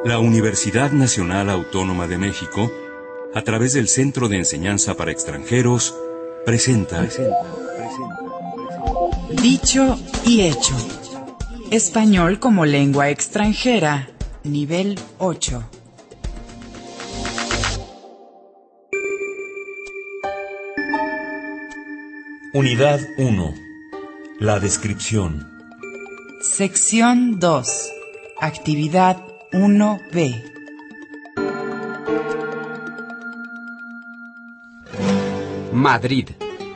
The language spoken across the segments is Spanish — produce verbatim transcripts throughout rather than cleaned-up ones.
La Universidad Nacional Autónoma de México, a través del Centro de Enseñanza para Extranjeros, presenta, presenta, presenta, presenta. Dicho y hecho. Español como lengua extranjera, nivel ocho. Unidad uno. La descripción. Sección dos. Actividad uno B. Madrid.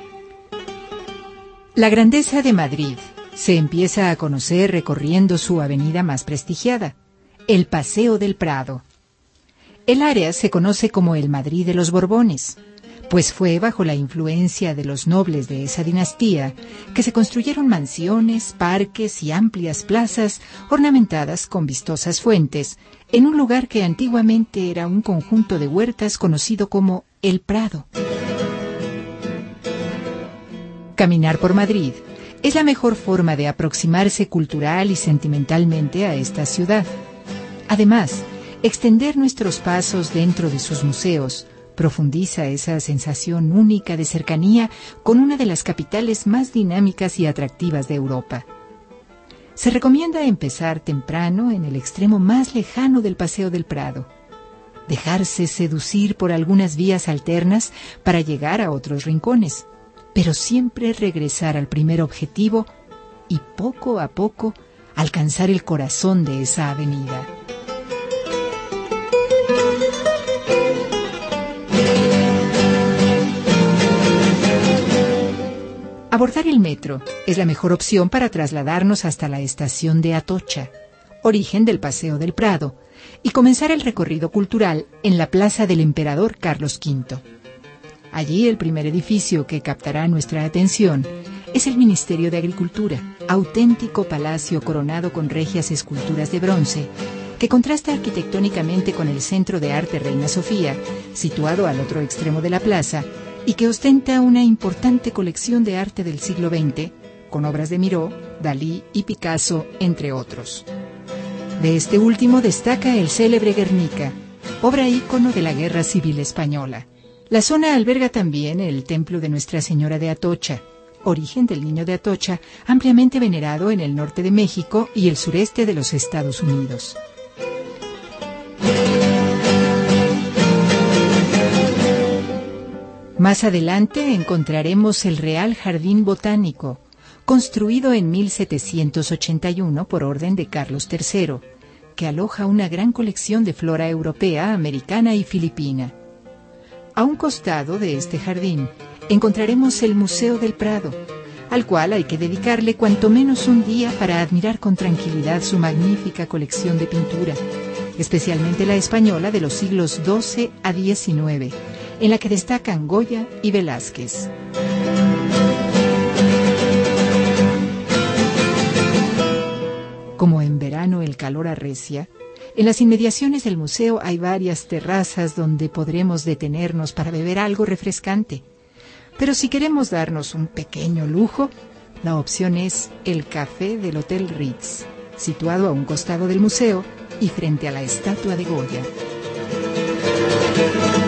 La grandeza de Madrid se empieza a conocer recorriendo su avenida más prestigiada, el Paseo del Prado. El área se conoce como el Madrid de los Borbones, pues fue bajo la influencia de los nobles de esa dinastía que se construyeron mansiones, parques y amplias plazas ornamentadas con vistosas fuentes en un lugar que antiguamente era un conjunto de huertas conocido como el Prado. Caminar por Madrid es la mejor forma de aproximarse cultural y sentimentalmente a esta ciudad. Además, extender nuestros pasos dentro de sus museos profundiza esa sensación única de cercanía con una de las capitales más dinámicas y atractivas de Europa. Se recomienda empezar temprano en el extremo más lejano del Paseo del Prado, dejarse seducir por algunas vías alternas para llegar a otros rincones, pero siempre regresar al primer objetivo y poco a poco alcanzar el corazón de esa avenida. Abordar el metro es la mejor opción para trasladarnos hasta la estación de Atocha, origen del Paseo del Prado, y comenzar el recorrido cultural en la Plaza del Emperador Carlos quinto. Allí el primer edificio que captará nuestra atención es el Ministerio de Agricultura, auténtico palacio coronado con regias esculturas de bronce, que contrasta arquitectónicamente con el Centro de Arte Reina Sofía, situado al otro extremo de la plaza, y que ostenta una importante colección de arte del siglo veinte, con obras de Miró, Dalí y Picasso, entre otros. De este último destaca el célebre Guernica, obra ícono de la Guerra Civil Española. La zona alberga también el Templo de Nuestra Señora de Atocha, origen del Niño de Atocha, ampliamente venerado en el norte de México y el sureste de los Estados Unidos. Más adelante encontraremos el Real Jardín Botánico, construido en mil setecientos ochenta y uno por orden de Carlos tercero, que aloja una gran colección de flora europea, americana y filipina. A un costado de este jardín encontraremos el Museo del Prado, al cual hay que dedicarle cuanto menos un día para admirar con tranquilidad su magnífica colección de pintura, especialmente la española de los siglos doce a diecinueve, en la que destacan Goya y Velázquez. Como en verano el calor arrecia, en las inmediaciones del museo hay varias terrazas donde podremos detenernos para beber algo refrescante. Pero si queremos darnos un pequeño lujo, la opción es el café del Hotel Ritz, situado a un costado del museo y frente a la estatua de Goya.